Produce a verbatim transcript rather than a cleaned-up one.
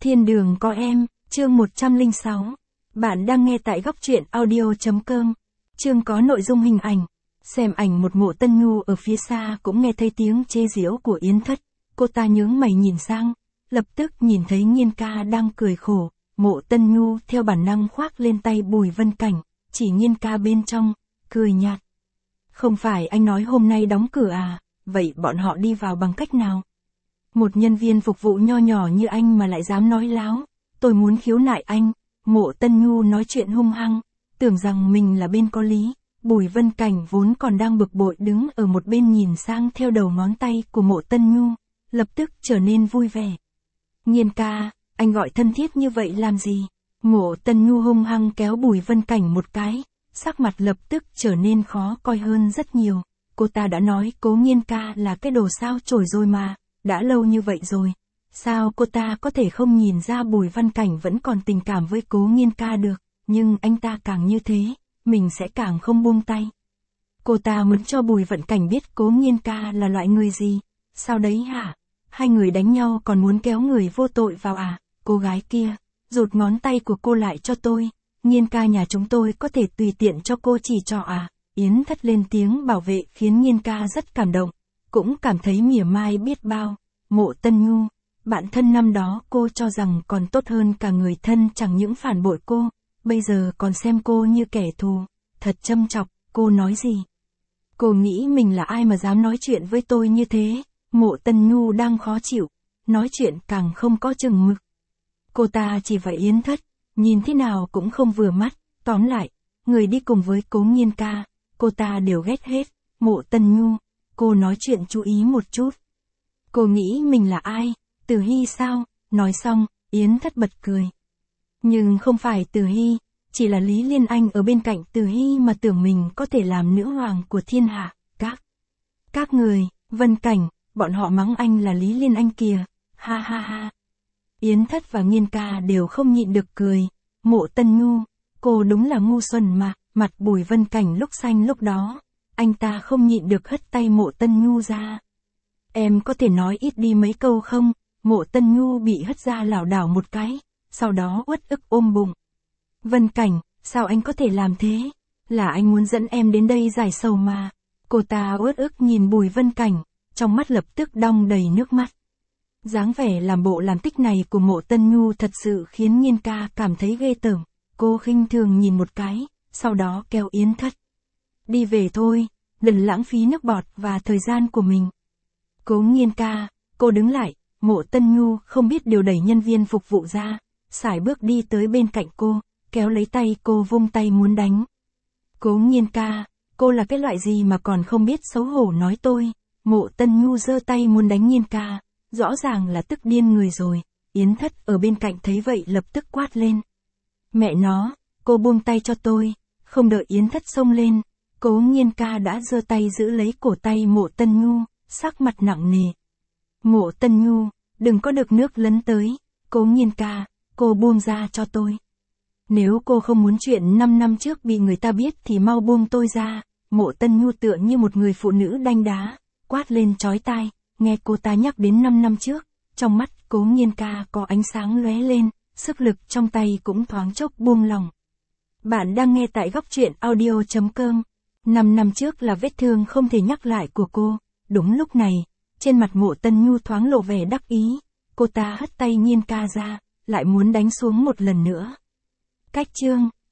Thiên đường có em, chương một trăm lẻ sáu. Bạn đang nghe tại góc truyện audio chấm com. Chương có nội dung hình ảnh. Xem ảnh một Mộ Tân Nhu ở phía xa cũng nghe thấy tiếng chê giễu của Yến Thất. Cô ta nhướng mày nhìn sang, lập tức nhìn thấy Nhiên ca đang cười khổ. Mộ Tân Nhu theo bản năng khoác lên tay Bùi Vân Cảnh, chỉ Nhiên ca bên trong, cười nhạt. Không phải anh nói hôm nay đóng cửa à, vậy bọn họ đi vào bằng cách nào? Một nhân viên phục vụ nho nhỏ như anh mà lại dám nói láo, tôi muốn khiếu nại anh. Mộ Tân Nhu nói chuyện hung hăng, tưởng rằng mình là bên có lý. Bùi Vân Cảnh vốn còn đang bực bội đứng ở một bên nhìn sang theo đầu ngón tay của Mộ Tân Nhu, lập tức trở nên vui vẻ. Nhiên ca, anh gọi thân thiết như vậy làm gì? Mộ Tân Nhu hung hăng kéo Bùi Vân Cảnh một cái, sắc mặt lập tức trở nên khó coi hơn rất nhiều. Cô ta đã nói Cố Nhiên ca là cái đồ sao chổi rồi mà, đã lâu như vậy rồi. Sao cô ta có thể không nhìn ra Bùi Vân Cảnh vẫn còn tình cảm với Cố Nhiên ca được, nhưng anh ta càng như thế, mình sẽ càng không buông tay. Cô ta muốn cho Bùi Vân Cảnh biết Cố Nhiên ca là loại người gì. Sao đấy hả? Hai người đánh nhau còn muốn kéo người vô tội vào à? Cô gái kia, rụt ngón tay của cô lại cho tôi. Nhiên ca nhà chúng tôi có thể tùy tiện cho cô chỉ trỏ à? Yến Thất lên tiếng bảo vệ khiến Nhiên ca rất cảm động, cũng cảm thấy mỉa mai biết bao. Mộ Tân Nhu, bạn thân năm đó cô cho rằng còn tốt hơn cả người thân chẳng những phản bội cô, bây giờ còn xem cô như kẻ thù, thật châm chọc. Cô nói gì? Cô nghĩ mình là ai mà dám nói chuyện với tôi như thế? Mộ Tân Nhu đang khó chịu, nói chuyện càng không có chừng mực. Cô ta chỉ vậy Yến Thất, nhìn thế nào cũng không vừa mắt. Tóm lại, người đi cùng với Cố Nhiên ca, cô ta đều ghét hết. Mộ Tân Nhu, cô nói chuyện chú ý một chút. Cô nghĩ mình là ai? Từ Hy sao? Nói xong, Yến Thất bật cười. Nhưng không phải Từ Hy, chỉ là Lý Liên Anh ở bên cạnh Từ Hy mà tưởng mình có thể làm nữ hoàng của thiên hạ. Các, các người, Vân Cảnh, bọn họ mắng anh là Lý Liên Anh kìa, ha ha ha. Yến Thất và Nhiên ca đều không nhịn được cười. Mộ Tân Nhu, cô đúng là ngu xuẩn mà. Mặt Bùi Vân Cảnh lúc xanh lúc đó, anh ta không nhịn được hất tay Mộ Tân Nhu ra. Em có thể nói ít đi mấy câu không? Mộ Tân Nhu bị hất ra lảo đảo một cái, sau đó uất ức ôm bụng. Vân Cảnh, sao anh có thể làm thế? Là anh muốn dẫn em đến đây giải sầu mà. Cô ta uất ức nhìn Bùi Vân Cảnh, trong mắt lập tức đong đầy nước mắt. Dáng vẻ làm bộ làm tích này của Mộ Tân Nhu thật sự khiến Nhiên ca cảm thấy ghê tởm. Cô khinh thường nhìn một cái, sau đó kéo Yến Thất. Đi về thôi, đừng lãng phí nước bọt và thời gian của mình. Cố Nhiên ca, cô đứng lại. Mộ Tân Nhu không biết điều đẩy nhân viên phục vụ ra, sải bước đi tới bên cạnh cô, kéo lấy tay cô vung tay muốn đánh. Cố Nhiên ca, cô là cái loại gì mà còn không biết xấu hổ nói tôi? Mộ Tân Nhu giơ tay muốn đánh Nhiên ca, rõ ràng là tức điên người rồi. Yến Thất ở bên cạnh thấy vậy lập tức quát lên. Mẹ nó, cô buông tay cho tôi. Không đợi Yến Thất xông lên, Cố Nhiên ca đã giơ tay giữ lấy cổ tay Mộ Tân Nhu, sắc mặt nặng nề. Mộ Tân Nhu, đừng có được nước lấn tới. Cố Nhiên ca, cô buông ra cho tôi. Nếu cô không muốn chuyện năm năm trước bị người ta biết thì mau buông tôi ra. Mộ Tân Nhu tựa như một người phụ nữ đanh đá, quát lên chói tai. Nghe cô ta nhắc đến năm năm trước, trong mắt Cố Nhiên ca có ánh sáng lóe lên, sức lực trong tay cũng thoáng chốc buông lỏng. Bạn đang nghe tại góc truyện audio chấm com. Năm năm trước là vết thương không thể nhắc lại của cô. Đúng lúc này, trên mặt Mộ Tân Nhu thoáng lộ vẻ đắc ý. Cô ta hất tay Nhiên ca ra, lại muốn đánh xuống một lần nữa. Cách chương